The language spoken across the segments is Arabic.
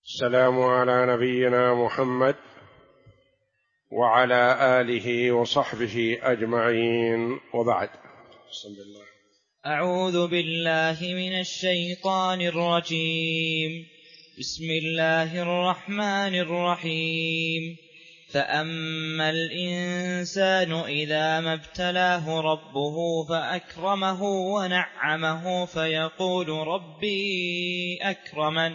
السلام على نبينا محمد وعلى آله وصحبه أجمعين، وبعد. بسم الله. أعوذ بالله من الشيطان الرجيم. بسم الله الرحمن الرحيم. فأما الإنسان إذا ما ابتلاه ربه فأكرمه ونعمه فيقول ربي أكرمن،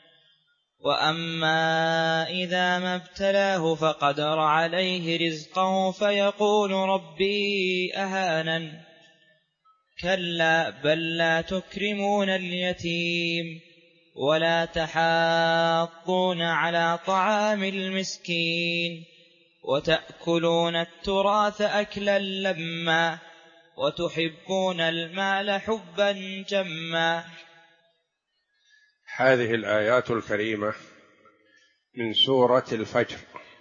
وأما إذا ما ابتلاه فقدر عليه رزقه فيقول ربي أهانن. كلا بل لا تكرمون اليتيم ولا تحاضون على طعام المسكين وتأكلون التراث أكلا لما وتحبون المال حبا جما. هذه الآيات الكريمة من سورة الفجر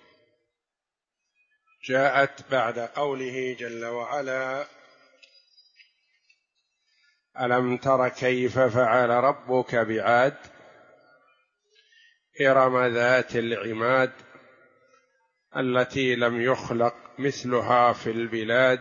جاءت بعد قوله جل وعلا: ألم تر كيف فعل ربك بعاد إرم ذات العماد التي لم يخلق مثلها في البلاد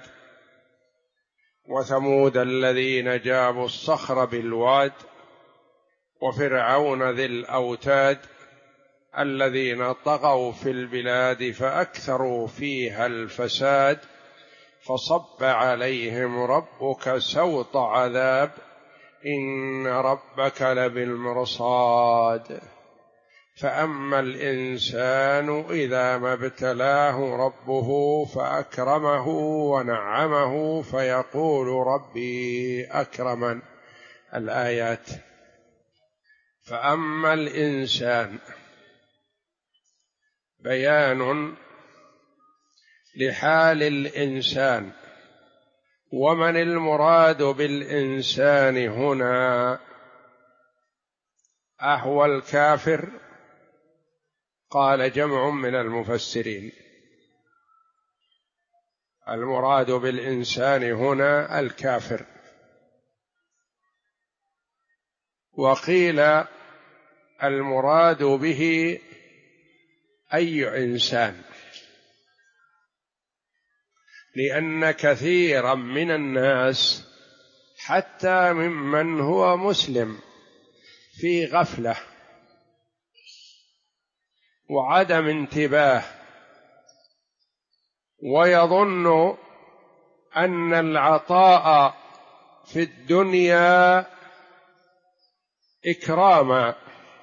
وثمود الذين جابوا الصخر بالواد وفرعون ذي الأوتاد الذين طغوا في البلاد فأكثروا فيها الفساد فصب عليهم ربك سوط عذاب إن ربك لبالمرصاد. فأما الإنسان إذا ما ابتلاه ربه فأكرمه ونعمه فيقول ربي أكرمن. الآيات. فأما الإنسان بيان لحال الإنسان، ومن المراد بالإنسان هنا؟ أهو الكافر؟ قال جمع من المفسرين المراد بالإنسان هنا الكافر، وقيل المراد به أي إنسان، لأن كثيرا من الناس حتى ممن هو مسلم في غفلة وعدم انتباه، ويظن أن العطاء في الدنيا إكراما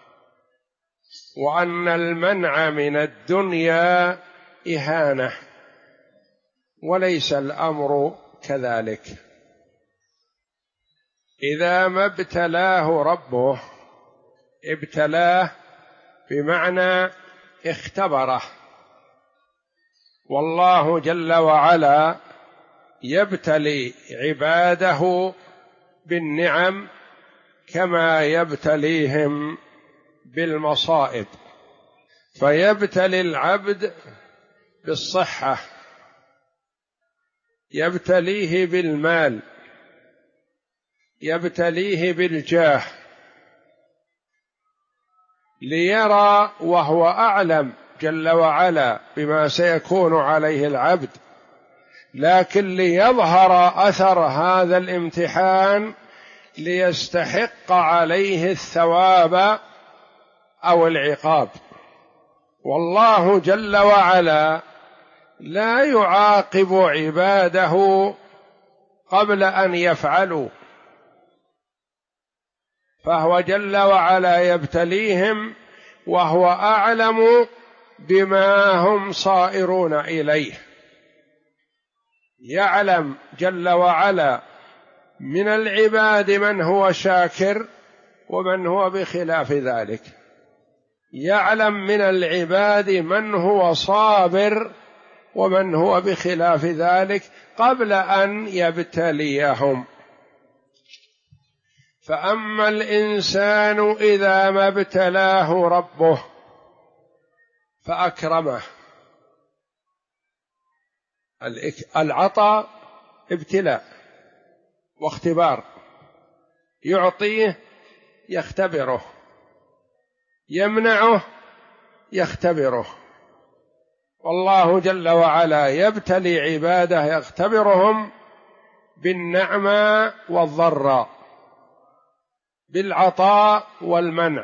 وأن المنع من الدنيا إهانة، وليس الأمر كذلك. إذا ما ابتلاه ربه، ابتلاه بمعنى اختبره، والله جل وعلا يبتلي عباده بالنعم كما يبتليهم بالمصائب، فيبتلي العبد بالصحة، يبتليه بالمال، يبتليه بالجاه، ليرى وهو أعلم جل وعلا بما سيكون عليه العبد، لكن ليظهر أثر هذا الامتحان ليستحق عليه الثواب أو العقاب. والله جل وعلا لا يعاقب عباده قبل أن يفعلوا، فهو جل وعلا يبتليهم وهو أعلم بما هم صائرون إليه، يعلم جل وعلا من العباد من هو شاكر ومن هو بخلاف ذلك، يعلم من العباد من هو صابر ومن هو بخلاف ذلك قبل أن يبتليهم. فأما الإنسان إذا ما ابتلاه ربه فأكرمه. العطاء ابتلاء واختبار، يعطيه يختبره، يمنعه يختبره. والله جل وعلا يبتلي عباده يختبرهم بالنعمى والضراء، بالعطاء والمنع.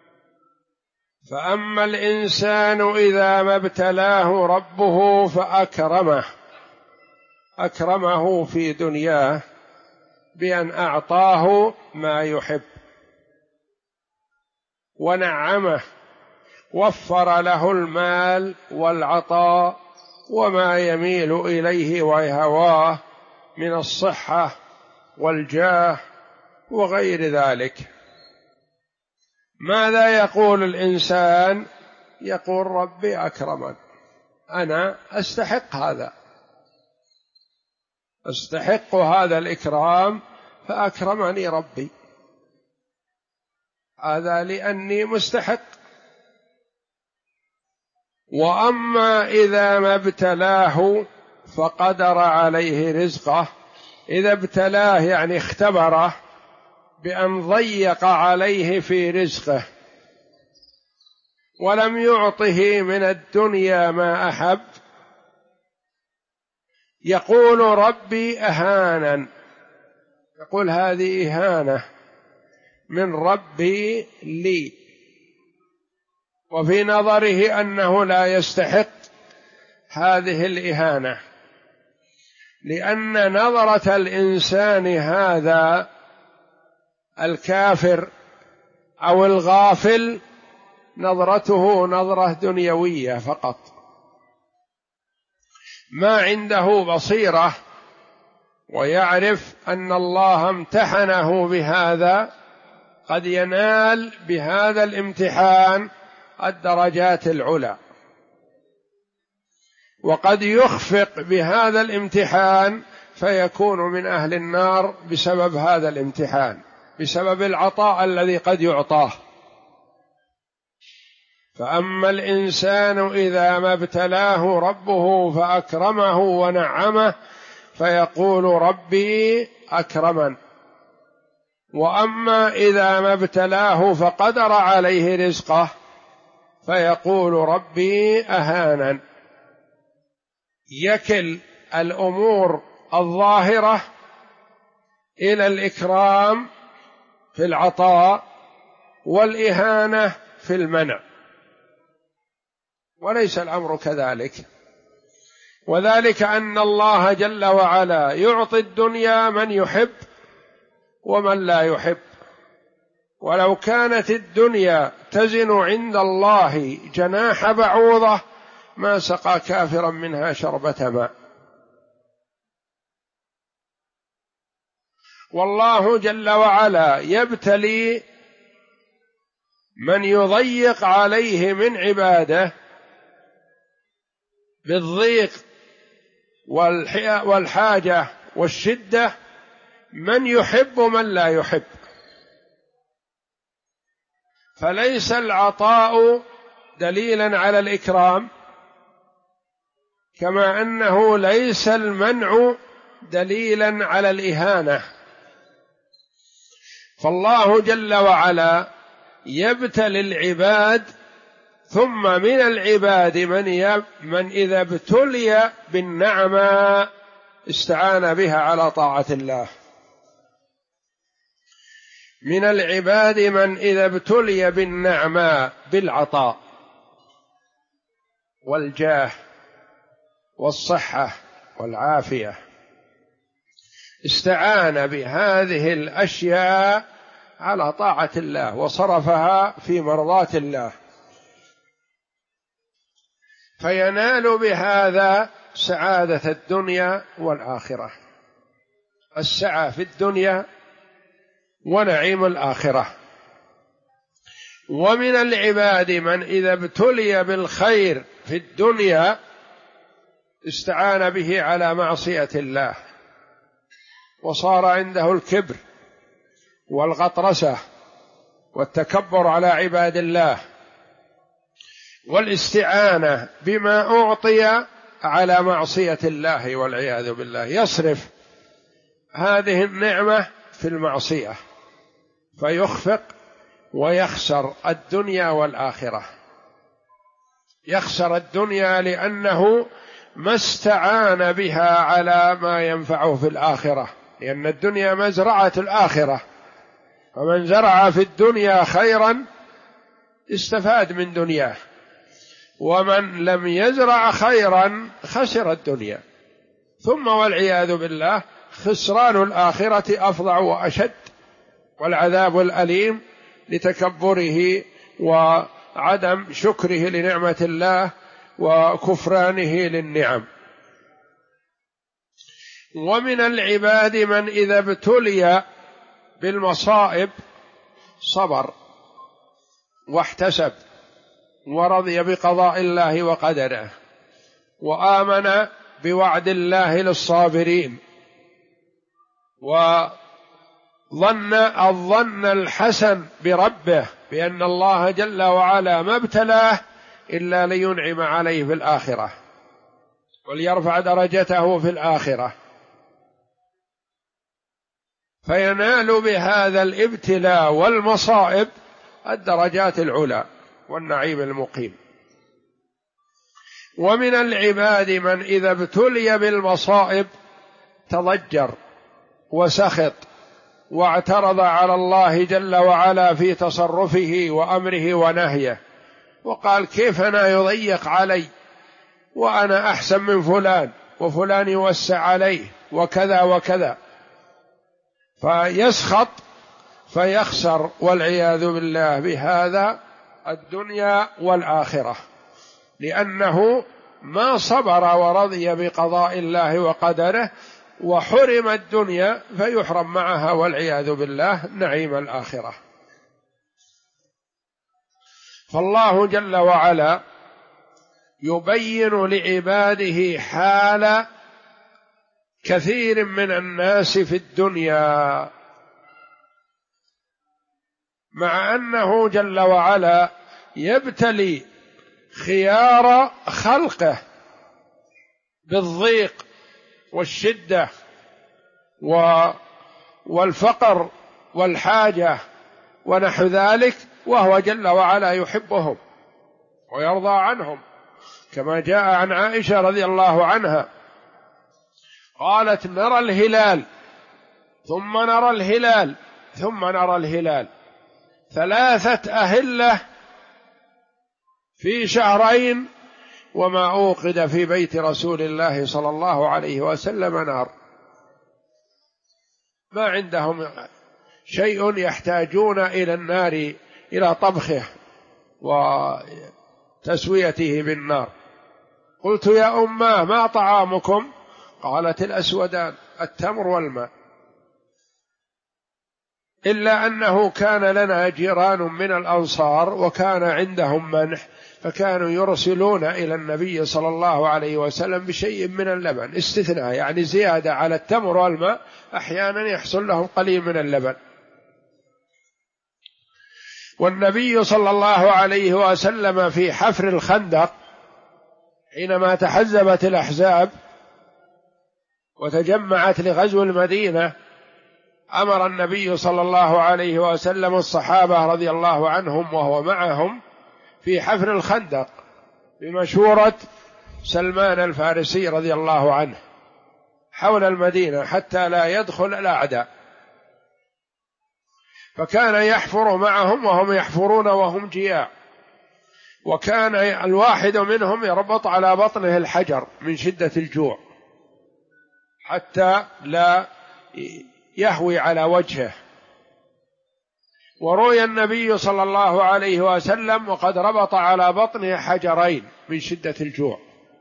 فأما الإنسان إذا ما ابتلاه ربه أكرمه في دنياه بأن أعطاه ما يحب ونعمه، وفر له المال والعطاء وما يميل إليه ويهواه من الصحة والجاه وغير ذلك. ماذا يقول الإنسان؟ يقول ربي أكرمن، أنا أستحق هذا الإكرام فأكرمني ربي، هذا لأني مستحق. وأما إذا ما ابتلاه فقدر عليه رزقه، إذا ابتلاه يعني اختبره بأن ضيق عليه في رزقه ولم يعطه من الدنيا ما أحب، يقول ربي أهانن، يقول هذه إهانة من ربي لي، وفي نظره أنه لا يستحق هذه الإهانة، لأن نظرة الإنسان هذا الكافر أو الغافل نظرته نظرة دنيوية فقط، ما عنده بصيرة ويعرف أن الله امتحنه بهذا، قد ينال بهذا الامتحان الدرجات العلى، وقد يخفق بهذا الامتحان فيكون من أهل النار بسبب هذا الامتحان، بسبب العطاء الذي قد يعطاه. فأما الإنسان إذا ما ابتلاه ربه فأكرمه ونعمه فيقول ربي أكرمن، وأما إذا ما ابتلاه فقدر عليه رزقه فيقول ربي أهانن. يكل الأمور الظاهرة إلى الإكرام في العطاء والإهانة في المنع، وليس الأمر كذلك. وذلك أن الله جل وعلا يعطي الدنيا من يحب ومن لا يحب، ولو كانت الدنيا تزن عند الله جناح بعوضة ما سقى كافرا منها شربة ماء. والله جل وعلا يبتلي من يضيق عليه من عباده بالضيق والحاجة والشدة، من يحب ومن لا يحب. فليس العطاء دليلا على الإكرام، كما أنه ليس المنع دليلا على الإهانة. فالله جل وعلا يبتلي العباد، ثم من العباد من إذا ابتلي بالنعمة استعان بها على طاعة الله. من العباد من إذا ابتلي بالنعمة بالعطاء والجاه والصحة والعافية استعان بهذه الأشياء على طاعة الله وصرفها في مرضاة الله، فينال بهذا سعادة الدنيا والآخرة، السعة في الدنيا ونعيم الآخرة. ومن العباد من إذا ابتلي بالخير في الدنيا استعان به على معصية الله، وصار عنده الكبر والغطرسة والتكبر على عباد الله والاستعانة بما أعطي على معصية الله والعياذ بالله، يصرف هذه النعمة في المعصية فيخفق ويخسر الدنيا والآخرة. يخسر الدنيا لأنه ما استعان بها على ما ينفعه في الآخرة، لأن الدنيا مزرعة الآخرة، فمن زرع في الدنيا خيرا استفاد من دنياه، ومن لم يزرع خيرا خسر الدنيا. ثم والعياذ بالله خسران الآخرة أفظع وأشد، والعذاب الأليم لتكبره وعدم شكره لنعمة الله وكفرانه للنعم. ومن العباد من إذا ابتلي بالمصائب صبر واحتسب ورضي بقضاء الله وقدره، وآمن بوعد الله للصابرين، وظن الظن الحسن بربه بأن الله جل وعلا ما ابتلاه إلا لينعم عليه في الآخرة وليرفع درجته في الآخرة، فينال بهذا الابتلاء والمصائب الدرجات العلى والنعيم المقيم. ومن العباد من إذا ابتلي بالمصائب تضجر وسخط واعترض على الله جل وعلا في تصرفه وأمره ونهيه، وقال كيف أنا يضيق علي وأنا أحسن من فلان وفلان يوسع عليه وكذا وكذا، فيسخط فيخسر والعياذ بالله بهذا الدنيا والآخرة، لأنه ما صبر ورضي بقضاء الله وقدره وحرم الدنيا فيحرم معها والعياذ بالله نعيم الآخرة. فالله جل وعلا يبين لعباده حال كثير من الناس في الدنيا، مع أنه جل وعلا يبتلي خيار خلقه بالضيق والشدة والفقر والحاجة ونحو ذلك، وهو جل وعلا يحبهم ويرضى عنهم، كما جاء عن عائشة رضي الله عنها قالت نرى الهلال ثم نرى الهلال ثم نرى الهلال 3 أهلة في شهرين وما أوقد في بيت رسول الله صلى الله عليه وسلم نار. ما عندهم شيء يحتاجون إلى النار، إلى طبخه وتسويته بالنار. قلت يا أماه ما طعامكم؟ قالت الأسودان التمر والماء، إلا أنه كان لنا جيران من الأنصار وكان عندهم منح، فكانوا يرسلون إلى النبي صلى الله عليه وسلم بشيء من اللبن، استثناء يعني زيادة على التمر والماء، أحيانا يحصل لهم قليل من اللبن. والنبي صلى الله عليه وسلم في حفر الخندق حينما تحزبت الأحزاب وتجمعت لغزو المدينة، أمر النبي صلى الله عليه وسلم الصحابة رضي الله عنهم وهو معهم في حفر الخندق بمشورة سلمان الفارسي رضي الله عنه حول المدينة حتى لا يدخل الأعداء، فكان يحفر معهم وهم يحفرون وهم جياع، وكان الواحد منهم يربط على بطنه الحجر من شدة الجوع حتى لا يهوي على وجهه. وروي النبي صلى الله عليه وسلم وقد ربط على بطنه حجرين من شدة الجوع،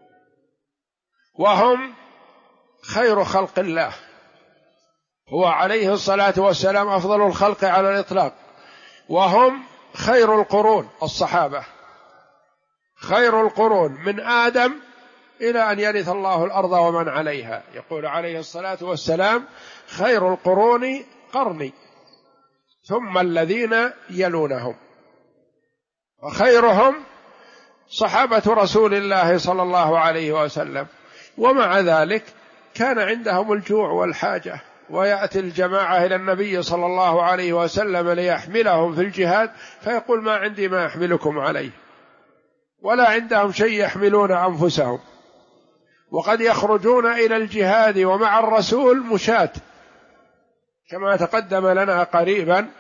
وهم خير خلق الله، هو عليه الصلاة والسلام أفضل الخلق على الإطلاق، وهم خير القرون، الصحابة خير القرون من آدم إلى أن يرث الله الأرض ومن عليها، يقول عليه الصلاة والسلام خير القرون قرني ثم الذين يلونهم، وخيرهم صحابة رسول الله صلى الله عليه وسلم. ومع ذلك كان عندهم الجوع والحاجة ويأتي الجماعة إلى النبي صلى الله عليه وسلم ليحملهم في الجهاد فيقول ما عندي ما أحملكم عليه، ولا عندهم شيء يحملون أنفسهم، وقد يخرجون إلى الجهاد ومع الرسول مشاة، كما تقدم لنا قريبا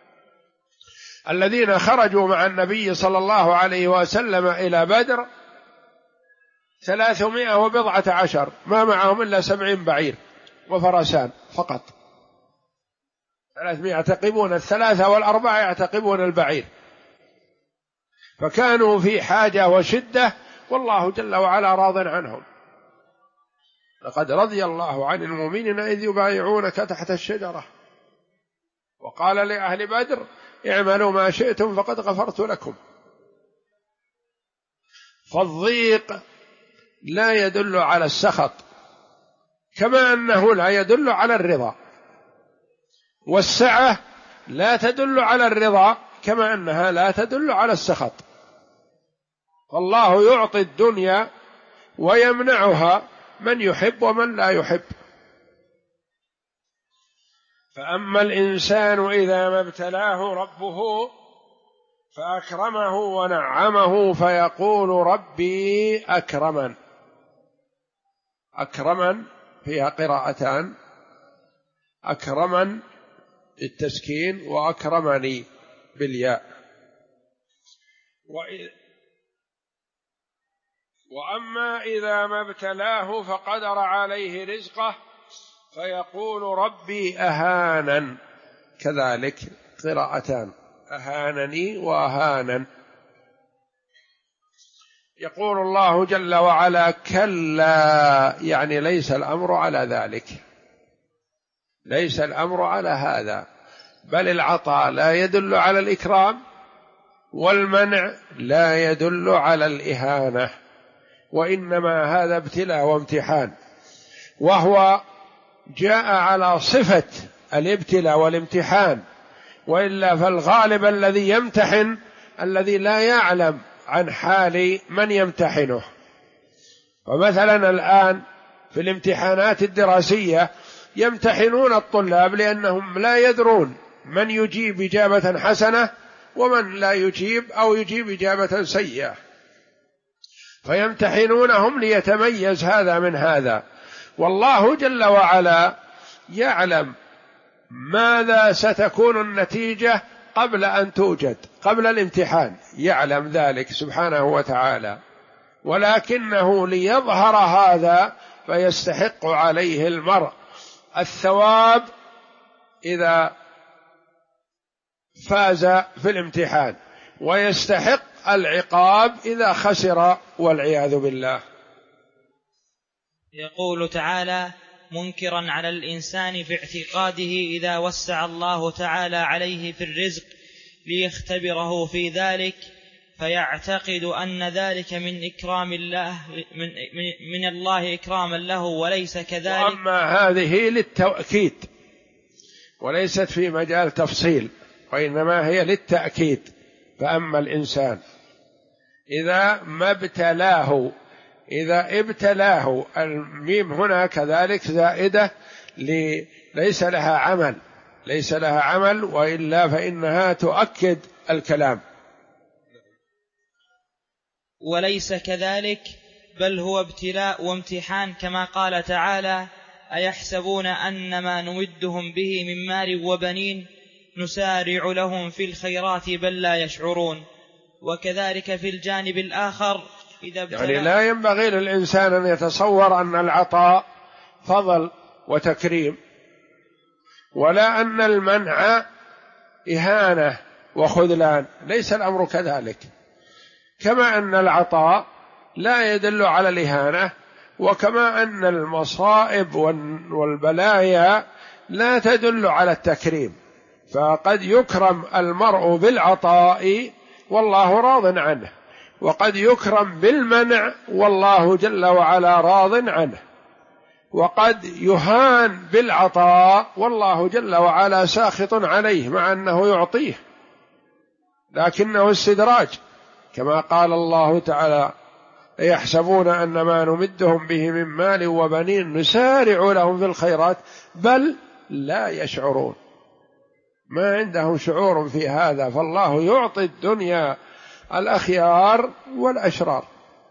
الذين خرجوا مع النبي صلى الله عليه وسلم إلى بدر 310 ما معهم إلا 70 بعير وفرسان فقط، 300 يعتقبون الثلاثة والأربعة يعتقبون البعير، فكانوا في حاجة وشدة، والله جل وعلا راض عنهم. لقد رضي الله عن المؤمنين إذ يبايعونك تحت الشجرة وقال لأهل بدر اعملوا ما شئتم فقد غفرت لكم. فالضيق لا يدل على السخط، كما أنه لا يدل على الرضا، والسعة لا تدل على الرضا كما أنها لا تدل على السخط. فالله يعطي الدنيا ويمنعها من يحب ومن لا يحب. فأما الإنسان إذا ما ابتلاه ربه فأكرمه ونعمه فيقول ربي أكرمن. أكرمن فيها قراءتان، أكرمن بالتسكين وأكرمني بالياء. وأما إذا ما ابتلاه فقدر عليه رزقه فيقول ربي أهانن، كذلك قراءتان أهانني وأهانن. يقول الله جل وعلا كلا، يعني ليس الأمر على ذلك، ليس الأمر على هذا، بل العطاء لا يدل على الإكرام والمنع لا يدل على الإهانة، وإنما هذا ابتلاء وامتحان، وهو جاء على صفة الابتلاء والامتحان، وإلا فالغالب الذي يمتحن الذي لا يعلم عن حال من يمتحنه. ومثلا الآن في الامتحانات الدراسية يمتحنون الطلاب لأنهم لا يدرون من يجيب إجابة حسنة ومن لا يجيب أو يجيب إجابة سيئة، فيمتحنونهم ليتميز هذا من هذا. والله جل وعلا يعلم ماذا ستكون النتيجة قبل أن توجد، قبل الامتحان يعلم ذلك سبحانه وتعالى، ولكنه ليظهر هذا فيستحق عليه المرء الثواب إذا فاز في الامتحان، ويستحق العقاب إذا خسر والعياذ بالله. يقول تعالى منكرا على الإنسان في اعتقاده إذا وسع الله تعالى عليه في الرزق ليختبره في ذلك، فيعتقد أن ذلك من إكرام الله من الله إكراما له وليس كذلك. وأما هذه للتأكيد وليست في مجال تفصيل، وإنما هي للتأكيد. فأما الإنسان إذا ما ابتلاه، إذا ابتلاه، الميم هنا كذلك زائدة ليس لها عمل، ليس لها عمل، وإلا فإنها تؤكد الكلام. وليس كذلك بل هو ابتلاء وامتحان، كما قال تعالى أيحسبون أن ما نمدهم به من مال وبنين نسارع لهم في الخيرات بل لا يشعرون. وكذلك في الجانب الآخر إذا يعني لا ينبغي للإنسان أن يتصور أن العطاء فضل وتكريم، ولا أن المنع إهانة وخذلان، ليس الأمر كذلك. كما أن العطاء لا يدل على الإهانة، وكما أن المصائب والبلايا لا تدل على التكريم، فقد يكرم المرء بالعطاء والله راض عنه، وقد يكرم بالمنع والله جل وعلا راض عنه، وقد يهان بالعطاء والله جل وعلا ساخط عليه مع أنه يعطيه، لكنه استدراج، كما قال الله تعالى يحسبون أن ما نمدهم به من مال وبنين نسارع لهم في الخيرات بل لا يشعرون، ما عندهم شعور في هذا، فالله يعطي الدنيا الأخيار والأشرار.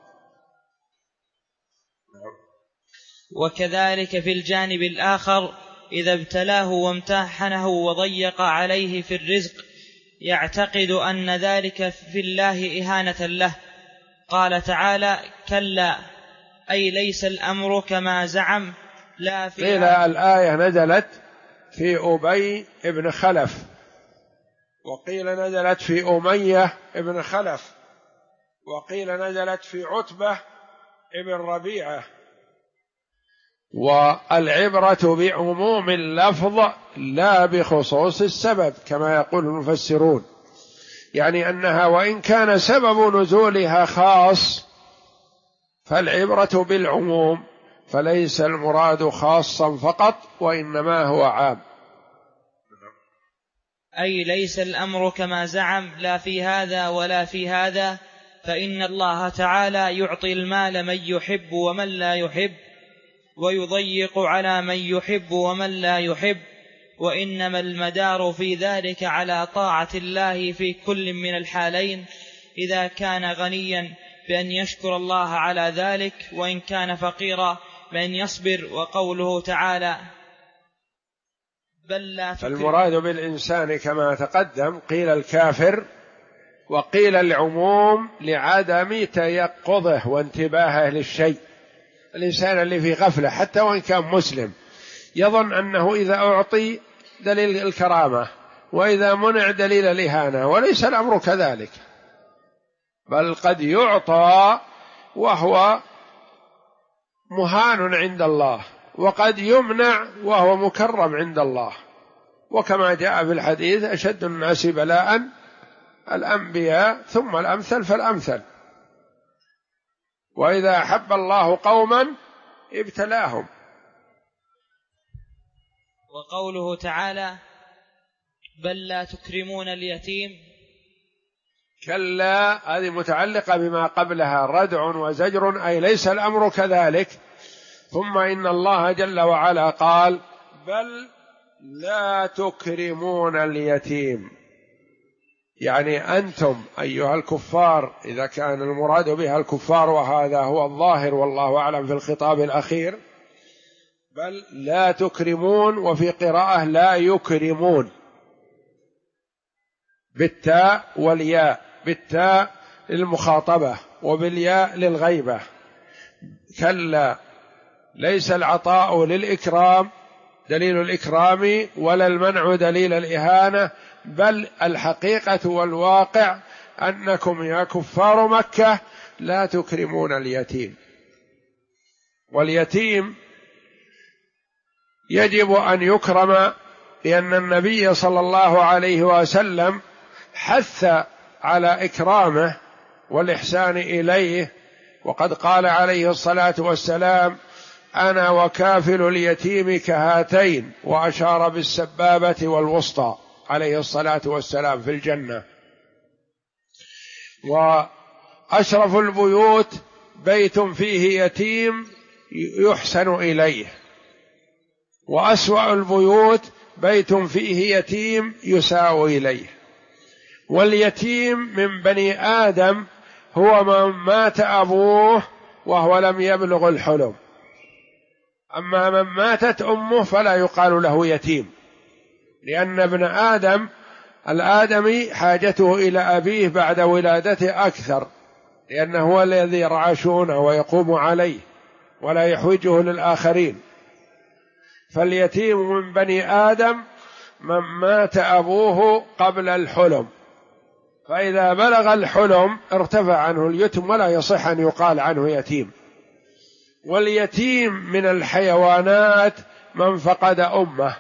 وكذلك في الجانب الآخر إذا ابتلاه وامتحنه وضيق عليه في الرزق يعتقد أن ذلك في الله إهانة له. قال تعالى: كلا أي ليس الأمر كما زعم لا في قيل الآية نزلت في أبي بن خلف، وقيل نزلت في أمية بن خلف، وقيل نزلت في عتبة بن ربيعة. والعبرة بعموم اللفظ لا بخصوص السبب كما يقول المفسرون، يعني أنها وإن كان سبب نزولها خاص فالعبرة بالعموم، فليس المراد خاصا فقط وإنما هو عام. أي ليس الأمر كما زعم لا في هذا ولا في هذا، فإن الله تعالى يعطي المال من يحب ومن لا يحب، ويضيق على من يحب ومن لا يحب، وإنما المدار في ذلك على طاعة الله في كل من الحالين، إذا كان غنيا بأن يشكر الله على ذلك، وإن كان فقيرا بأن يصبر. وقوله تعالى: بل لا تكرم. المراد بالإنسان كما تقدم قيل الكافر، وقيل العموم لعدم تيقظه وانتباهه للشيء. الإنسان اللي في غفلة حتى وإن كان مسلم يظن أنه إذا أعطي دليل الكرامة وإذا منع دليل الإهانة، وليس الأمر كذلك، بل قد يعطى وهو مهان عند الله، وقد يمنع وهو مكرم عند الله. وكما جاء في الحديث: أشد الناس بلاء الأنبياء ثم الأمثل فالأمثل، وإذا أحب الله قوما ابتلاهم. وقوله تعالى: بل لا تكرمون اليتيم. كلا هذه متعلقة بما قبلها، ردع وزجر، أي ليس الأمر كذلك. ثم إن الله جل وعلا قال: بل لا تكرمون اليتيم، يعني أنتم أيها الكفار، إذا كان المراد بها الكفار وهذا هو الظاهر والله أعلم في الخطاب الأخير، بل لا تكرمون، وفي قراءة لا يكرمون بالتاء والياء، بالتاء للمخاطبة وبالياء للغيبة. كلا ليس العطاء للإكرام دليل الإكرام ولا المنع دليل الإهانة، بل الحقيقة والواقع أنكم يا كفار مكة لا تكرمون اليتيم. واليتيم يجب أن يكرم، لأن النبي صلى الله عليه وسلم حث على إكرامه والإحسان إليه، وقد قال عليه الصلاة والسلام: أنا وكافل اليتيم كهاتين، وأشار بالسبابة والوسطى عليه الصلاة والسلام في الجنة. وأشرف البيوت بيت فيه يتيم يحسن إليه، وأسوأ البيوت بيت فيه يتيم يساء إليه. واليتيم من بني آدم هو من مات أبوه وهو لم يبلغ الحلم، أما من ماتت أمه فلا يقال له يتيم، لأن ابن آدم الآدمي حاجته إلى أبيه بعد ولادته أكثر، لأنه هو الذي يرعى شؤونه ويقوم عليه ولا يحوجه للآخرين. فاليتيم من بني آدم من مات أبوه قبل الحلم، فإذا بلغ الحلم ارتفع عنه اليتم ولا يصح أن يقال عنه يتيم. واليتيم من الحيوانات من فقد أمه،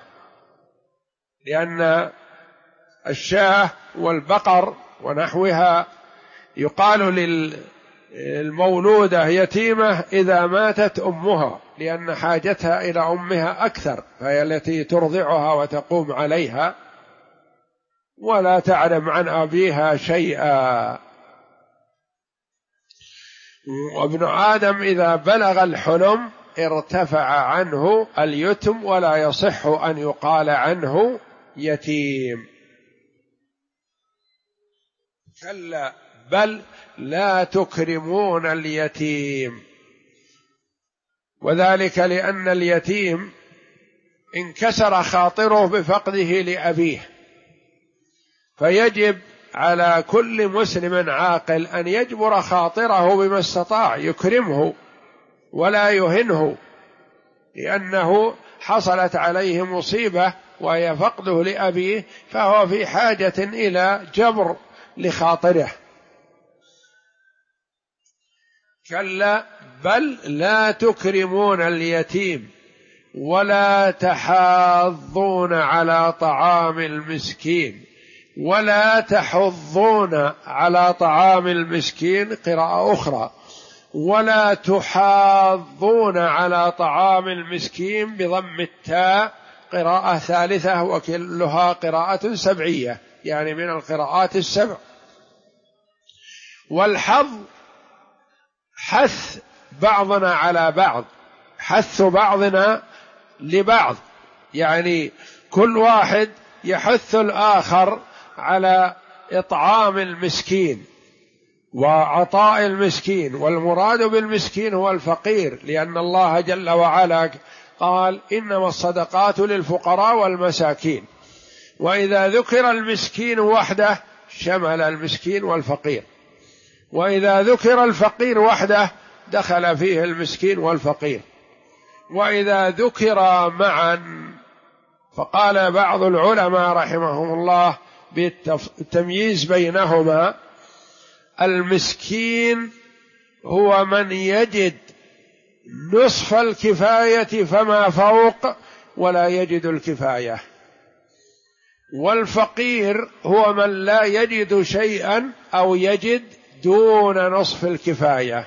لأن الشاة والبقر ونحوها يقال للمولودة يتيمة إذا ماتت أمها، لأن حاجتها إلى أمها أكثر، فهي التي ترضعها وتقوم عليها ولا تعلم عن أبيها شيئا. وابن آدم إذا بلغ الحلم ارتفع عنه اليتم ولا يصح أن يقال عنه يتيم. كلا بل لا تكرمون اليتيم، وذلك لأن اليتيم انكسر خاطره بفقده لأبيه، فيجب على كل مسلم عاقل أن يجبر خاطره بما استطاع، يكرمه ولا يهنه، لأنه حصلت عليه مصيبة وهي فقده لأبيه، فهو في حاجة إلى جبر لخاطره. كلا بل لا تكرمون اليتيم ولا تحاضون على طعام المسكين ولا تحضون على طعام المسكين، قراءة أخرى ولا تحاضون على طعام المسكين بضم التاء، قراءة ثالثة، وكلها قراءة سبعية يعني من القراءات السبع. والحظ حث بعضنا على بعض، حث بعضنا لبعض، يعني كل واحد يحث الآخر على إطعام المسكين وعطاء المسكين، والمراد بالمسكين هو الفقير، لأن الله جل وعلا قال إنما الصدقات للفقراء والمساكين، وإذا ذكر المسكين وحده شمل المسكين والفقير، وإذا ذكر الفقير وحده دخل فيه المسكين والفقير، وإذا ذكر معا فقال بعض العلماء رحمهم الله بالتمييز بينهما: المسكين هو من يجد نصف الكفاية فما فوق ولا يجد الكفاية، والفقير هو من لا يجد شيئا أو يجد دون نصف الكفاية.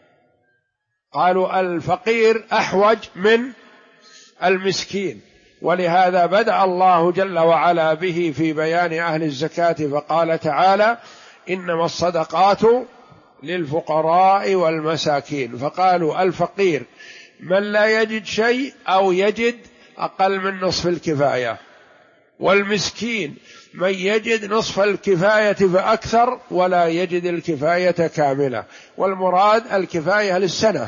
قالوا الفقير أحوج من المسكين، ولهذا بدأ الله جل وعلا به في بيان أهل الزكاة، فقال تعالى: إنما الصدقات للفقراء والمساكين، فقالوا الفقير من لا يجد شيء أو يجد أقل من نصف الكفاية، والمسكين من يجد نصف الكفاية فأكثر ولا يجد الكفاية كاملة، والمراد الكفاية للسنة.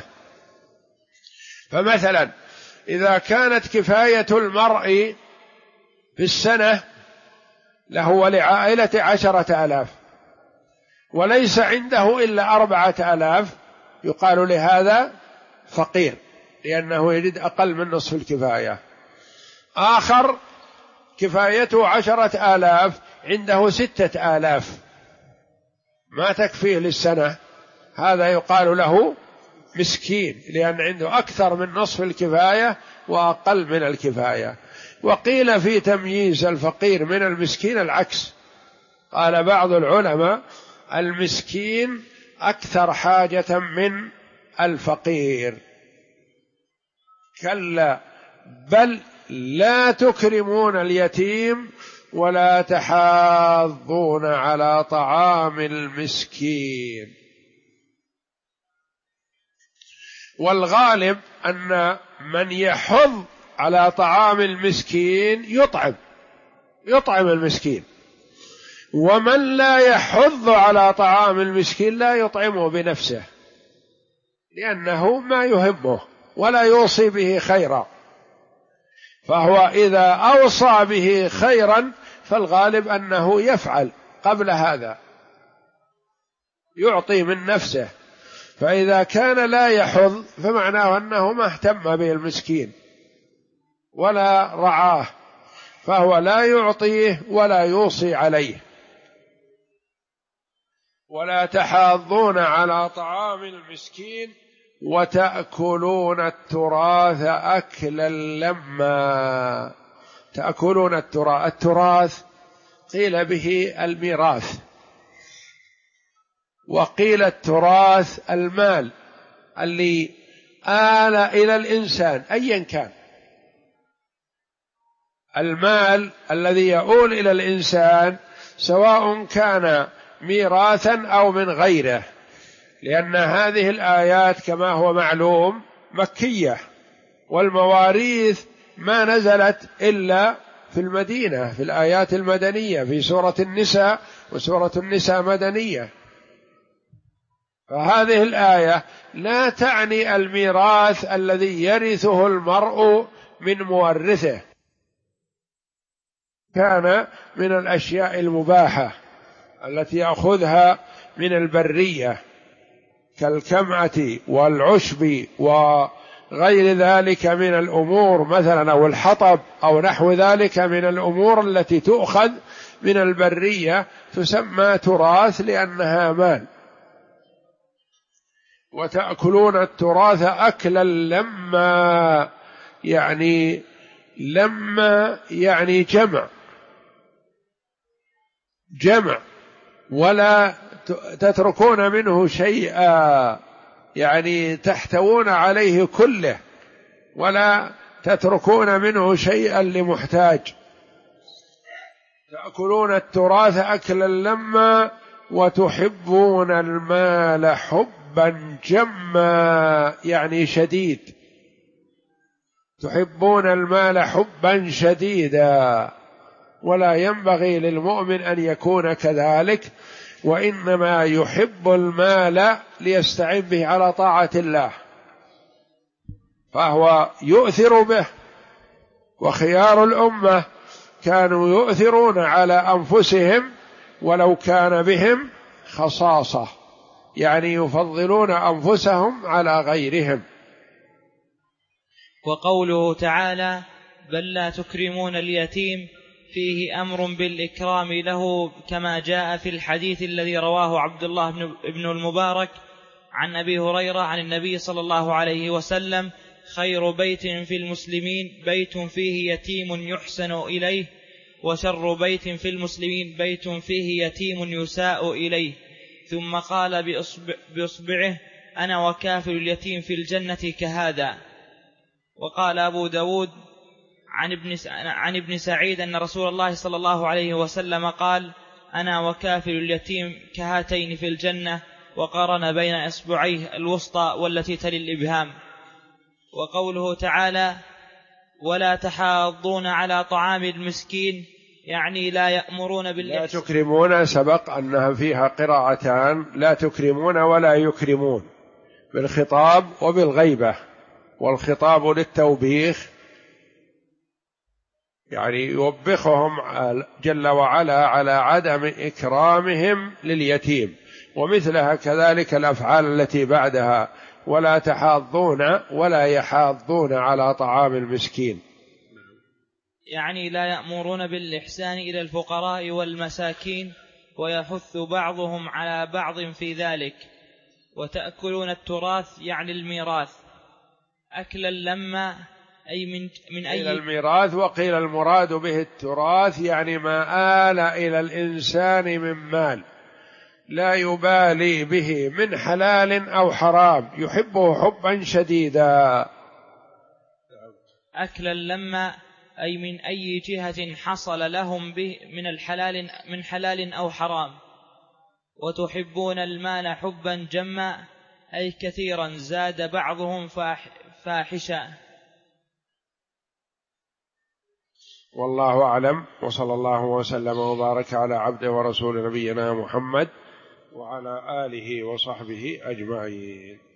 فمثلا إذا كانت كفاية المرء في السنة له ولعائلة 10,000 وليس عنده إلا 4,000، يقال لهذا فقير لأنه يجد أقل من نصف الكفاية. آخر كفايته 10,000 عنده 6,000 ما تكفيه للسنة، هذا يقال له مسكين لأن عنده أكثر من نصف الكفاية وأقل من الكفاية. وقيل في تمييز الفقير من المسكين العكس، قال بعض العلماء: المسكين أكثر حاجة من الفقير. كلا بل لا تكرمون اليتيم ولا تحاضون على طعام المسكين. والغالب أن من يحض على طعام المسكين يطعم المسكين، ومن لا يحض على طعام المسكين لا يطعمه بنفسه، لأنه ما يهمه ولا يوصي به خيرا، فهو إذا أوصى به خيرا فالغالب أنه يفعل قبل هذا، يعطي من نفسه. فإذا كان لا يحض فمعناه أنه ما اهتم به المسكين ولا رعاه، فهو لا يعطيه ولا يوصي عليه. ولا تحاضون على طعام المسكين وتأكلون التراث أكلا لما. تأكلون التراث قيل به الميراث، وقيل التراث المال اللي آل إلى الإنسان أيا كان، المال الذي يؤول إلى الإنسان سواء كان ميراثا أو من غيره، لأن هذه الآيات كما هو معلوم مكية والمواريث ما نزلت إلا في المدينة في الآيات المدنية في سورة النساء، وسورة النساء مدنية، فهذه الآية لا تعني الميراث الذي يرثه المرء من مورثه، كان من الأشياء المباحة التي يأخذها من البرية كالكمعة والعشب وغير ذلك من الأمور مثلا، أو الحطب أو نحو ذلك من الأمور التي تؤخذ من البرية تسمى تراث لأنها مال. وتأكلون التراث أكلا لما، يعني لما يعني جمع ولا تتركون منه شيئا، يعني تحتوون عليه كله ولا تتركون منه شيئا لمحتاج. تأكلون التراث أكلا لما وتحبون المال حبا جما، يعني شديد، تحبون المال حبا شديدا، ولا ينبغي للمؤمن أن يكون كذلك، وإنما يحب المال ليستعين به على طاعة الله، فهو يؤثر به. وخيار الأمة كانوا يؤثرون على أنفسهم ولو كان بهم خصاصة، يعني يفضلون أنفسهم على غيرهم. وقوله تعالى: بل لا تكرمون اليتيم، فيه أمر بالإكرام له، كما جاء في الحديث الذي رواه عبد الله بن المبارك عن أبي هريرة عن النبي صلى الله عليه وسلم: خير بيت في المسلمين بيت فيه يتيم يحسن إليه، وشر بيت في المسلمين بيت فيه يتيم يساء إليه. ثم قال بإصبعه: أنا وكافل اليتيم في الجنة كهذا. وقال أبو داود عن ابن سعيد أن رسول الله صلى الله عليه وسلم قال: أنا وكافل اليتيم كهاتين في الجنة، وقارن بين إصبعيه الوسطى والتي تلي الإبهام. وقوله تعالى: ولا تحاضون على طعام المسكين، يعني لا يأمرون بالإحسان. لا تكرمون سبق أنها فيها قراءتان: لا تكرمون ولا يكرمون، بالخطاب وبالغيبة، والخطاب للتوبيخ، يعني يوبخهم جل وعلا على عدم إكرامهم لليتيم. ومثلها كذلك الأفعال التي بعدها: ولا تحاضون ولا يحاضون على طعام المسكين، يعني لا يأمرون بالإحسان إلى الفقراء والمساكين، ويحث بعضهم على بعض في ذلك. وتأكلون التراث يعني الميراث أكلا لما، أي من أي الميراث. وقيل المراد به التراث يعني ما آل إلى الإنسان من مال لا يبالي به من حلال أو حرام، يحبه حبا شديدا. أكلا لما أي من أي جهة حصل لهم به من حلال أو حرام. وتحبون المال حبا جما أي كثيرا، زاد بعضهم فاحشا. والله أعلم، وصلى الله وسلم وبارك على عبده ورسول نبينا محمد وعلى آله وصحبه أجمعين.